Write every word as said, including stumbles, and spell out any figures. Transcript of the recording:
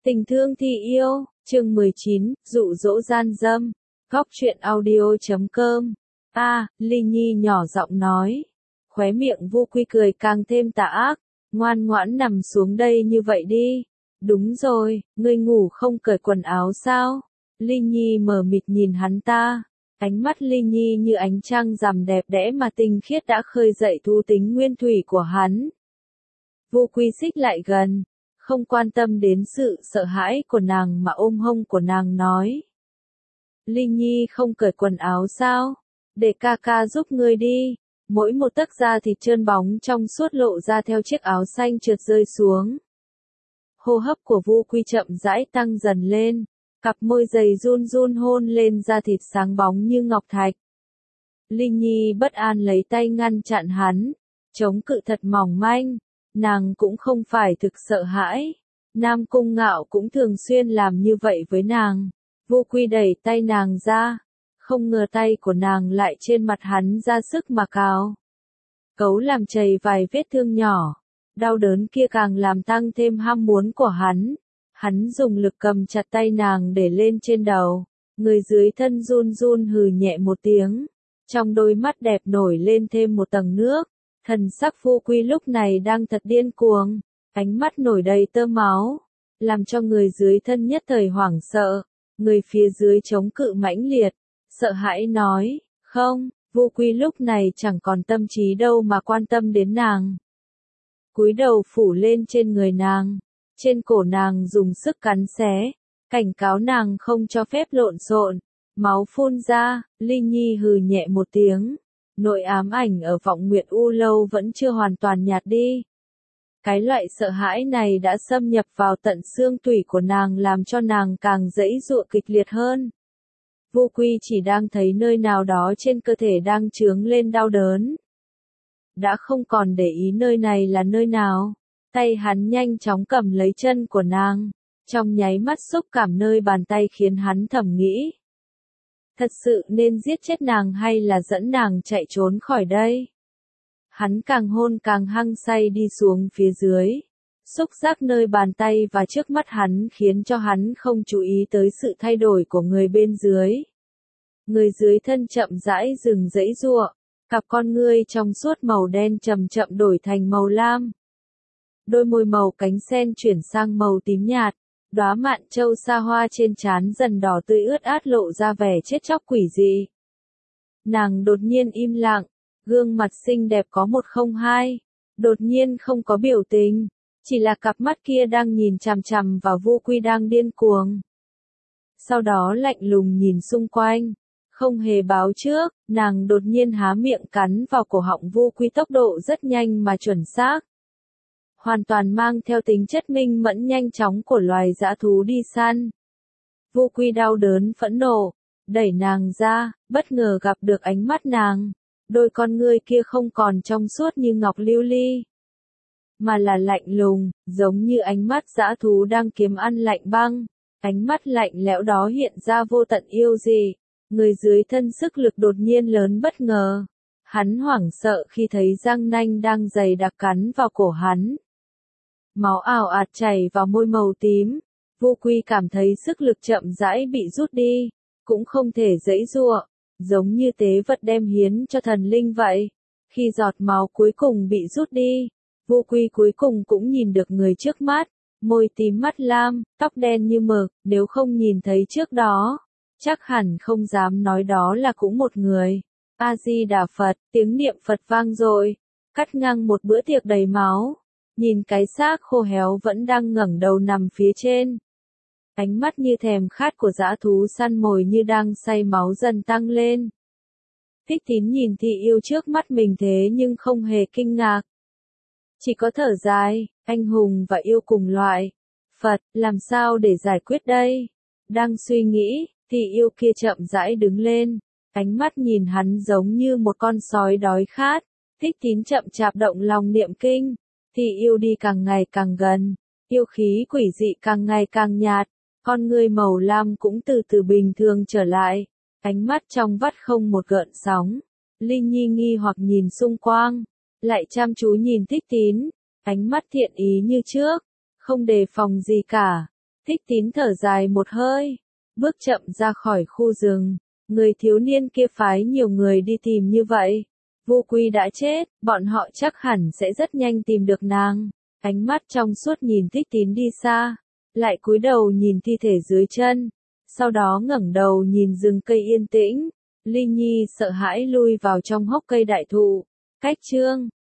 Tình thương thì yêu, chương mười chín, dụ dỗ gian dâm, góc truyện audio.com. A, Ly Nhi nhỏ giọng nói. Khóe miệng Vu Quy cười càng thêm tà ác, ngoan ngoãn nằm xuống đây như vậy đi. Đúng rồi, ngươi ngủ không cởi quần áo sao? Ly Nhi mờ mịt nhìn hắn ta. Ánh mắt Ly Nhi như ánh trăng rằm đẹp đẽ mà tinh khiết đã khơi dậy thú tính nguyên thủy của hắn. Vu Quy xích lại gần, không quan tâm đến sự sợ hãi của nàng mà ôm hông của nàng nói. Ly Nhi không cởi quần áo sao? Để ca ca giúp ngươi đi. Mỗi một tấc da thịt trơn bóng trong suốt lộ ra theo chiếc áo xanh trượt rơi xuống. Hô hấp của Vu Quy chậm rãi tăng dần lên, cặp môi dày run run hôn lên da thịt sáng bóng như ngọc thạch. Ly Nhi bất an lấy tay ngăn chặn hắn, chống cự thật mỏng manh, nàng cũng không phải thực sợ hãi. Nam Cung Ngạo cũng thường xuyên làm như vậy với nàng. Vu Quy đẩy tay nàng ra, không ngờ tay của nàng lại trên mặt hắn ra sức mà cào. Cấu làm chảy vài vết thương nhỏ, đau đớn kia càng làm tăng thêm ham muốn của hắn. Hắn dùng lực cầm chặt tay nàng để lên trên đầu, người dưới thân run run hừ nhẹ một tiếng, trong đôi mắt đẹp nổi lên thêm một tầng nước. Thần sắc Vu Quy lúc này đang thật điên cuồng, ánh mắt nổi đầy tơ máu, làm cho người dưới thân nhất thời hoảng sợ. Người phía dưới chống cự mãnh liệt, sợ hãi nói, không, Vu Quy lúc này chẳng còn tâm trí đâu mà quan tâm đến nàng. Cúi đầu phủ lên trên người nàng, trên cổ nàng dùng sức cắn xé, cảnh cáo nàng không cho phép lộn xộn. Máu phun ra, Ly Nhi hừ nhẹ một tiếng, nỗi ám ảnh ở vọng nguyệt u lâu vẫn chưa hoàn toàn nhạt đi. Cái loại sợ hãi này đã xâm nhập vào tận xương tủy của nàng làm cho nàng càng giãy giụa kịch liệt hơn. Vu Quy chỉ đang thấy nơi nào đó trên cơ thể đang chướng lên đau đớn. Đã không còn để ý nơi này là nơi nào, tay hắn nhanh chóng cầm lấy chân của nàng, trong nháy mắt xúc cảm nơi bàn tay khiến hắn thầm nghĩ. Thật sự nên giết chết nàng hay là dẫn nàng chạy trốn khỏi đây? Hắn càng hôn càng hăng say đi xuống phía dưới. Xúc giác nơi bàn tay và trước mắt hắn khiến cho hắn không chú ý tới sự thay đổi của người bên dưới. Người dưới thân chậm rãi dừng giãy giụa, cặp con ngươi trong suốt màu đen chậm chậm đổi thành màu lam. Đôi môi màu cánh sen chuyển sang màu tím nhạt, đóa mạn châu sa hoa trên trán dần đỏ tươi ướt át lộ ra vẻ chết chóc quỷ dị. Nàng đột nhiên im lặng. Gương mặt xinh đẹp có một không hai, đột nhiên không có biểu tình, chỉ là cặp mắt kia đang nhìn chằm chằm vào Vu Quy đang điên cuồng. Sau đó lạnh lùng nhìn xung quanh, không hề báo trước, nàng đột nhiên há miệng cắn vào cổ họng Vu Quy tốc độ rất nhanh mà chuẩn xác. Hoàn toàn mang theo tính chất minh mẫn nhanh chóng của loài dã thú đi săn. Vu Quy đau đớn phẫn nộ, đẩy nàng ra, bất ngờ gặp được ánh mắt nàng. Đôi con ngươi kia không còn trong suốt như ngọc lưu ly, mà là lạnh lùng, giống như ánh mắt dã thú đang kiếm ăn lạnh băng. Ánh mắt lạnh lẽo đó hiện ra vô tận yêu dị. Người dưới thân sức lực đột nhiên lớn bất ngờ. Hắn hoảng sợ khi thấy răng nanh đang dày đặc cắn vào cổ hắn. Máu ào ạt chảy vào môi màu tím. Vu Quy cảm thấy sức lực chậm rãi bị rút đi, cũng không thể giãy giụa. Giống như tế vật đem hiến cho thần linh vậy. Khi giọt máu cuối cùng bị rút đi, Vu Quy cuối cùng cũng nhìn được người trước mắt, môi tím mắt lam, tóc đen như mực, nếu không nhìn thấy trước đó, chắc hẳn không dám nói đó là cũng một người. A-di-đà Phật, tiếng niệm Phật vang dội, cắt ngang một bữa tiệc đầy máu, nhìn cái xác khô héo vẫn đang ngẩng đầu nằm phía trên. Ánh mắt như thèm khát của dã thú săn mồi như đang say máu dần tăng lên. Thích Tín nhìn thị yêu trước mắt mình thế nhưng không hề kinh ngạc. Chỉ có thở dài, anh hùng và yêu cùng loại. Phật, làm sao để giải quyết đây? Đang suy nghĩ, thị yêu kia chậm rãi đứng lên. Ánh mắt nhìn hắn giống như một con sói đói khát. Thích Tín chậm chạp động lòng niệm kinh. Thị yêu đi càng ngày càng gần. Yêu khí quỷ dị càng ngày càng nhạt. Con ngươi màu lam cũng từ từ bình thường trở lại, ánh mắt trong vắt không một gợn sóng. Ly Nhi nghi hoặc nhìn xung quanh, lại chăm chú nhìn Thích Tín, ánh mắt thiện ý như trước, không đề phòng gì cả. Thích Tín thở dài một hơi, bước chậm ra khỏi khu rừng. Người thiếu niên kia phái nhiều người đi tìm như vậy. Vu Quy đã chết, bọn họ chắc hẳn sẽ rất nhanh tìm được nàng. Ánh mắt trong suốt nhìn Thích Tín đi xa, lại cúi đầu nhìn thi thể dưới chân, sau đó ngẩng đầu nhìn rừng cây yên tĩnh. Ly Nhi sợ hãi lui vào trong hốc cây đại thụ. Cách chương